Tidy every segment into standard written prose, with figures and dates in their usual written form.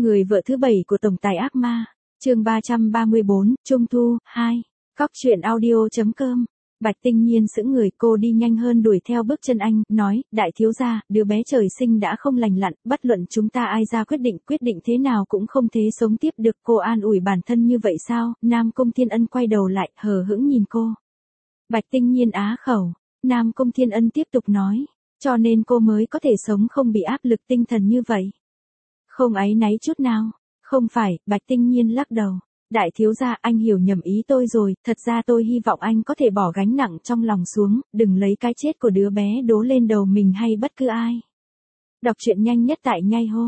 Người vợ thứ 7 của tổng tài ác ma, chương 334, Trung thu, 2, Cóc truyện audio.com. Bạch Tinh Nhiên sững người, cô đi nhanh hơn đuổi theo bước chân anh, nói, đại thiếu gia, đứa bé trời sinh đã không lành lặn, bất luận chúng ta ai ra quyết định thế nào cũng không thể sống tiếp được. Cô an ủi bản thân như vậy sao? Nam Cung Thiên Ân quay đầu lại, hờ hững nhìn cô. Bạch Tinh Nhiên á khẩu, Nam Cung Thiên Ân tiếp tục nói, cho nên cô mới có thể sống không bị áp lực tinh thần như vậy. Không áy náy chút nào. Không phải, Bạch Tinh Nhiên lắc đầu. Đại thiếu gia, anh hiểu nhầm ý tôi rồi, thật ra tôi hy vọng anh có thể bỏ gánh nặng trong lòng xuống, đừng lấy cái chết của đứa bé đố lên đầu mình hay bất cứ ai. Đọc truyện nhanh nhất tại Nhai Hô.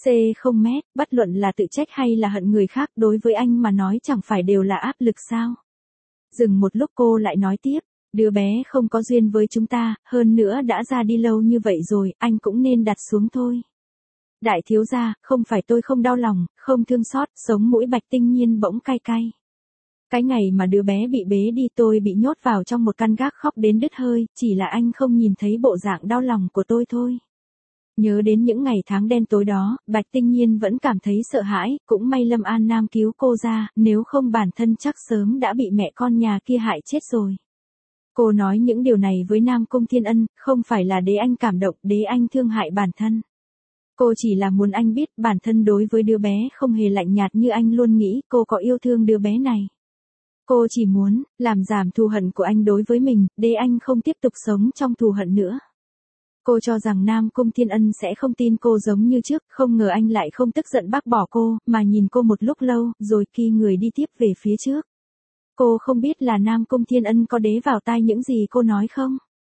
C0 mét, bất luận là tự trách hay là hận người khác, đối với anh mà nói chẳng phải đều là áp lực sao? Dừng một lúc cô lại nói tiếp, đứa bé không có duyên với chúng ta, hơn nữa đã ra đi lâu như vậy rồi, anh cũng nên đặt xuống thôi. Đại thiếu gia, không phải tôi không đau lòng, không thương xót, sống mũi Bạch Tinh Nhiên bỗng cay cay. Cái ngày mà đứa bé bị bế đi tôi bị nhốt vào trong một căn gác khóc đến đứt hơi, chỉ là anh không nhìn thấy bộ dạng đau lòng của tôi thôi. Nhớ đến những ngày tháng đen tối đó, Bạch Tinh Nhiên vẫn cảm thấy sợ hãi, cũng may Lâm An Nam cứu cô ra, nếu không bản thân chắc sớm đã bị mẹ con nhà kia hại chết rồi. Cô nói những điều này với Nam Cung Thiên Ân, không phải là để anh cảm động, để anh thương hại bản thân. Cô chỉ là muốn anh biết bản thân đối với đứa bé không hề lạnh nhạt như anh luôn nghĩ, cô có yêu thương đứa bé này. Cô chỉ muốn làm giảm thù hận của anh đối với mình, để anh không tiếp tục sống trong thù hận nữa. Cô cho rằng Nam Cung Thiên Ân sẽ không tin cô giống như trước, không ngờ anh lại không tức giận bác bỏ cô, mà nhìn cô một lúc lâu, rồi khi người đi tiếp về phía trước. Cô không biết là Nam Cung Thiên Ân có đế vào tai những gì cô nói không?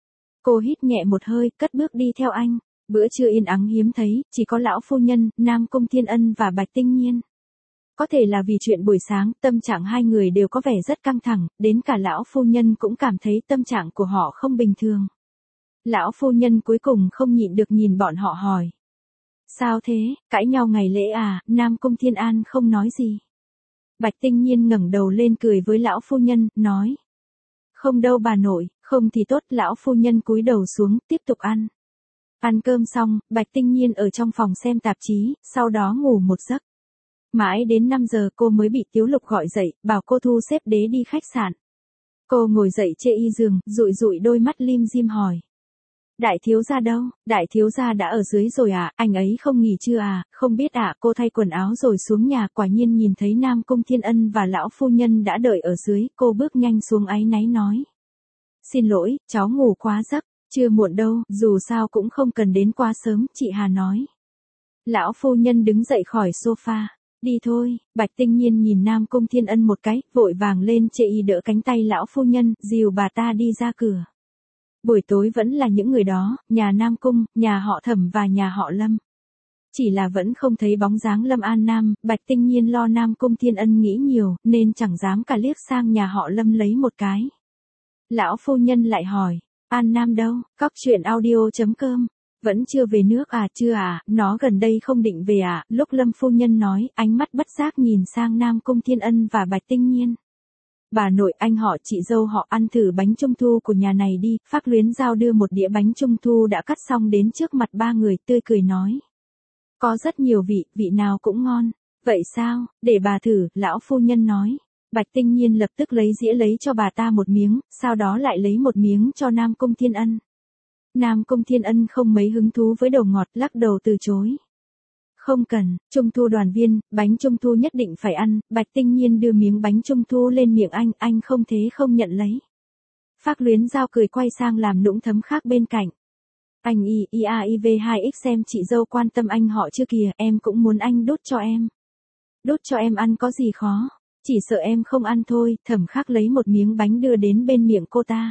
Cô hít nhẹ một hơi, cất bước đi theo anh. Bữa trưa yên ắng hiếm thấy, chỉ có lão phu nhân, Nam Cung Thiên Ân và Bạch Tinh Nhiên. Có thể là vì chuyện buổi sáng, tâm trạng hai người đều có vẻ rất căng thẳng, đến cả lão phu nhân cũng cảm thấy tâm trạng của họ không bình thường. Lão phu nhân cuối cùng không nhịn được nhìn bọn họ hỏi. Sao thế, cãi nhau ngày lễ à? Nam Cung Thiên An không nói gì. Bạch Tinh Nhiên ngẩng đầu lên cười với lão phu nhân, nói. Không đâu bà nội, không thì tốt. Lão phu nhân cúi đầu xuống, tiếp tục ăn. Ăn cơm xong, Bạch Tinh Nhiên ở trong phòng xem tạp chí, sau đó ngủ một giấc. Mãi đến 5 giờ cô mới bị Tiếu Lục gọi dậy, bảo cô thu xếp đế đi khách sạn. Cô ngồi dậy chê y giường, dụi đôi mắt lim dim hỏi. Đại thiếu gia đâu? Đại thiếu gia đã ở dưới rồi à? Anh ấy không nghỉ chưa à? Không biết à? Cô thay quần áo rồi xuống nhà, quả nhiên nhìn thấy Nam Cung Thiên Ân và lão phu nhân đã đợi ở dưới, cô bước nhanh xuống áy náy nói. Xin lỗi, cháu ngủ quá giấc. Chưa muộn đâu, dù sao cũng không cần đến quá sớm, chị Hà nói. Lão phu nhân đứng dậy khỏi sofa. Đi thôi. Bạch Tinh Nhiên nhìn Nam Cung Thiên Ân một cái, vội vàng lên chê y đỡ cánh tay lão phu nhân, dìu bà ta đi ra cửa. Buổi tối vẫn là những người đó, nhà Nam Cung, nhà họ Thẩm và nhà họ Lâm. Chỉ là vẫn không thấy bóng dáng Lâm An Nam, Bạch Tinh Nhiên lo Nam Cung Thiên Ân nghĩ nhiều, nên chẳng dám cả liếc sang nhà họ Lâm lấy một cái. Lão phu nhân lại hỏi. An Nam đâu? Cóc truyện audio.com. Vẫn chưa về nước à? Chưa à? Nó gần đây không định về à? Lúc Lâm phu nhân nói, ánh mắt bất giác nhìn sang Nam Cung Thiên Ân và Bạch Tinh Nhiên. Bà nội, anh họ, chị dâu họ ăn thử bánh trung thu của nhà này đi. Phác Luyến Giao đưa một đĩa bánh trung thu đã cắt xong đến trước mặt ba người, tươi cười nói. Có rất nhiều vị nào cũng ngon. Vậy sao? Để bà thử, lão phu nhân nói. Bạch Tinh Nhiên lập tức lấy dĩa lấy cho bà ta một miếng, sau đó lại lấy một miếng cho Nam Cung Thiên Ân. Nam Cung Thiên Ân không mấy hứng thú với đồ ngọt, lắc đầu từ chối. Không cần, trung thu đoàn viên, bánh trung thu nhất định phải ăn. Bạch Tinh Nhiên đưa miếng bánh trung thu lên miệng anh không thế không nhận lấy. Phác Luyến Giao cười quay sang làm nũng thấm khác bên cạnh. Anh IAIV2X xem chị dâu quan tâm anh họ chưa kìa, em cũng muốn anh đút cho em. Đút cho em ăn có gì khó? Chỉ sợ em không ăn thôi. Thẩm Khắc lấy một miếng bánh đưa đến bên miệng cô ta.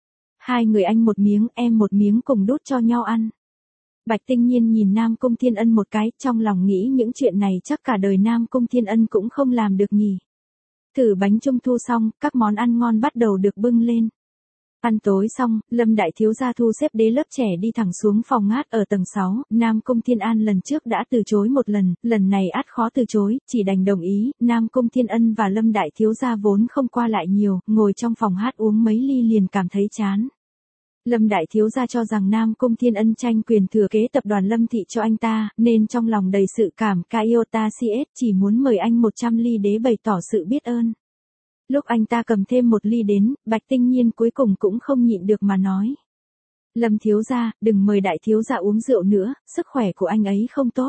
Hai người anh một miếng, em một miếng cùng đút cho nhau ăn. Bạch Tinh Nhiên nhìn Nam Cung Thiên Ân một cái, trong lòng nghĩ những chuyện này chắc cả đời Nam Cung Thiên Ân cũng không làm được nhỉ. Thử bánh trung thu xong, các món ăn ngon bắt đầu được bưng lên. Ăn tối xong, Lâm đại thiếu gia thu xếp đế lớp trẻ đi thẳng xuống phòng ngát ở tầng 6, Nam Cung Thiên An lần trước đã từ chối một lần này ắt khó từ chối, chỉ đành đồng ý. Nam Cung Thiên Ân và Lâm đại thiếu gia vốn không qua lại nhiều, ngồi trong phòng hát uống mấy ly liền cảm thấy chán. Lâm đại thiếu gia cho rằng Nam Cung Thiên Ân tranh quyền thừa kế tập đoàn Lâm thị cho anh ta, nên trong lòng đầy sự cảm kích Iotacies chỉ muốn mời anh 100 ly đế bày tỏ sự biết ơn. Lúc anh ta cầm thêm một ly đến, Bạch Tinh Nhiên cuối cùng cũng không nhịn được mà nói. Lâm thiếu gia, đừng mời đại thiếu gia uống rượu nữa, sức khỏe của anh ấy không tốt.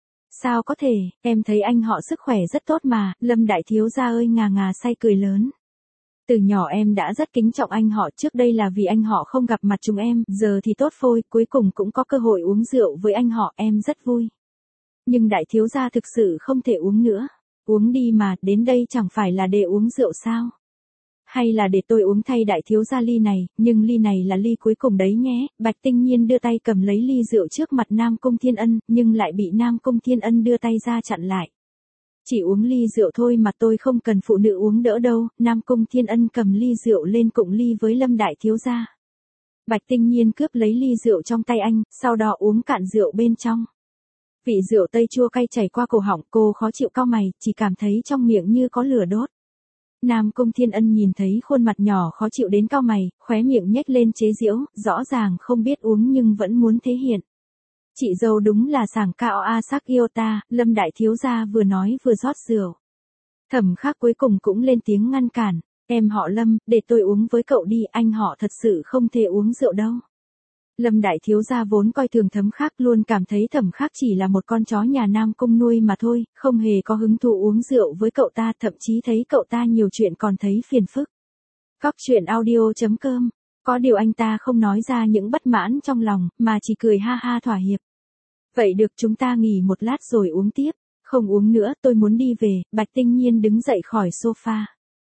Sao có thể, em thấy anh họ sức khỏe rất tốt mà, Lâm đại thiếu gia ơi, ngà ngà say cười lớn. Từ nhỏ em đã rất kính trọng anh họ, trước đây là vì anh họ không gặp mặt chúng em, giờ thì tốt phôi, cuối cùng cũng có cơ hội uống rượu với anh họ, em rất vui. Nhưng đại thiếu gia thực sự không thể uống nữa. Uống đi mà, đến đây chẳng phải là để uống rượu sao? Hay là để tôi uống thay đại thiếu gia ly này, nhưng ly này là ly cuối cùng đấy nhé. Bạch Tinh Nhiên đưa tay cầm lấy ly rượu trước mặt Nam Cung Thiên Ân, nhưng lại bị Nam Cung Thiên Ân đưa tay ra chặn lại. Chỉ uống ly rượu thôi mà tôi không cần phụ nữ uống đỡ đâu. Nam Cung Thiên Ân cầm ly rượu lên cụng ly với Lâm đại thiếu gia. Bạch Tinh Nhiên cướp lấy ly rượu trong tay anh, sau đó uống cạn rượu bên trong. Vị rượu tây chua cay chảy qua cổ họng, cô khó chịu cau mày, chỉ cảm thấy trong miệng như có lửa đốt. Nam Cung Thiên Ân nhìn thấy khuôn mặt nhỏ khó chịu đến cau mày, khóe miệng nhếch lên chế giễu, rõ ràng không biết uống nhưng vẫn muốn thể hiện. Chị dâu đúng là sảng cao a sắc yêu ta, Lâm đại thiếu gia vừa nói vừa rót rượu. Thẩm Khắc cuối cùng cũng lên tiếng ngăn cản, em họ Lâm, để tôi uống với cậu đi, anh họ thật sự không thể uống rượu đâu. Lâm đại thiếu gia vốn coi thường Thẩm Khắc, luôn cảm thấy Thẩm Khắc chỉ là một con chó nhà Nam Cung nuôi mà thôi, không hề có hứng thú uống rượu với cậu ta, thậm chí thấy cậu ta nhiều chuyện còn thấy phiền phức. Cóc truyện audio.com. Có điều anh ta không nói ra những bất mãn trong lòng, mà chỉ cười ha ha thỏa hiệp. Vậy được, chúng ta nghỉ một lát rồi uống tiếp. Không uống nữa, tôi muốn đi về. Bạch Tinh Nhiên đứng dậy khỏi sofa.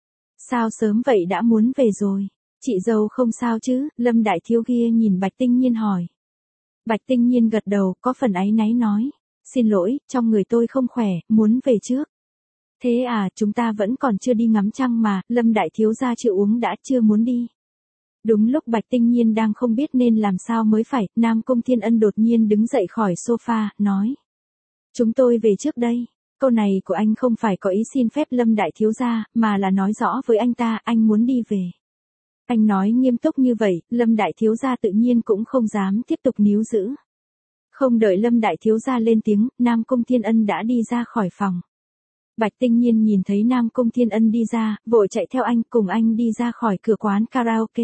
Sao sớm vậy đã muốn về rồi? Chị dâu không sao chứ? Lâm đại thiếu kia nhìn Bạch Tinh Nhiên hỏi. Bạch Tinh Nhiên gật đầu, có phần áy náy nói. Xin lỗi, trong người tôi không khỏe, muốn về trước. Thế à, chúng ta vẫn còn chưa đi ngắm trăng mà, Lâm đại thiếu gia chưa uống đã chưa muốn đi. Đúng lúc Bạch Tinh Nhiên đang không biết nên làm sao mới phải, Nam Cung Thiên Ân đột nhiên đứng dậy khỏi sofa, nói. Chúng tôi về trước đây. Câu này của anh không phải có ý xin phép Lâm đại thiếu gia, mà là nói rõ với anh ta, anh muốn đi về. Anh nói nghiêm túc như vậy, Lâm đại thiếu gia tự nhiên cũng không dám tiếp tục níu giữ. Không đợi Lâm đại thiếu gia lên tiếng, Nam Cung Thiên Ân đã đi ra khỏi phòng. Bạch Tinh Nhiên nhìn thấy Nam Cung Thiên Ân đi ra, vội chạy theo anh, cùng anh đi ra khỏi cửa quán karaoke.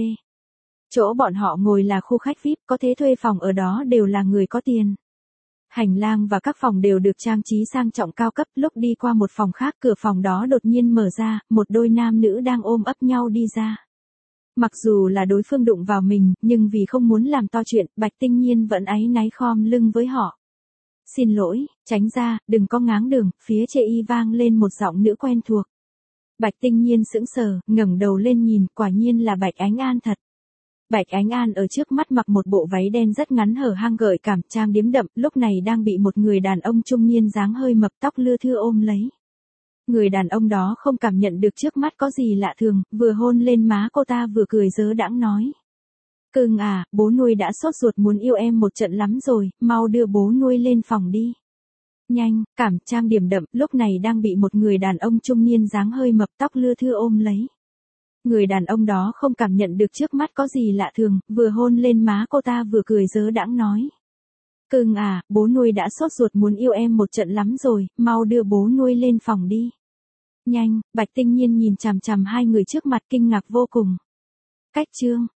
Chỗ bọn họ ngồi là khu khách VIP, có thể thuê phòng ở đó đều là người có tiền. Hành lang và các phòng đều được trang trí sang trọng cao cấp, lúc đi qua một phòng khác, cửa phòng đó đột nhiên mở ra, một đôi nam nữ đang ôm ấp nhau đi ra. Mặc dù là đối phương đụng vào mình, nhưng vì không muốn làm to chuyện, Bạch Tinh Nhiên vẫn áy náy khom lưng với họ. Xin lỗi, tránh ra, đừng có ngáng đường, phía chê y vang lên một giọng nữ quen thuộc. Bạch Tinh Nhiên sững sờ, ngẩng đầu lên nhìn, quả nhiên là Bạch Ánh An thật. Bạch Ánh An ở trước mắt mặc một bộ váy đen rất ngắn hở hang gợi cảm, trang điểm đậm, lúc này đang bị một người đàn ông trung niên dáng hơi mập tóc lưa thưa ôm lấy. Người đàn ông đó không cảm nhận được trước mắt có gì lạ thường, vừa hôn lên má cô ta vừa cười dớ đãng nói. Cưng à, bố nuôi đã sốt ruột muốn yêu em một trận lắm rồi, mau đưa bố nuôi lên phòng đi. Nhanh, cảm trang điểm đậm, lúc này đang bị một người đàn ông trung niên dáng hơi mập tóc lưa thưa ôm lấy. Người đàn ông đó không cảm nhận được trước mắt có gì lạ thường, vừa hôn lên má cô ta vừa cười dớ đãng nói. Cưng à, bố nuôi đã sốt ruột muốn yêu em một trận lắm rồi, mau đưa bố nuôi lên phòng đi. Nhanh, Bạch Tinh Nhiên nhìn chằm chằm hai người trước mặt kinh ngạc vô cùng. Cách chương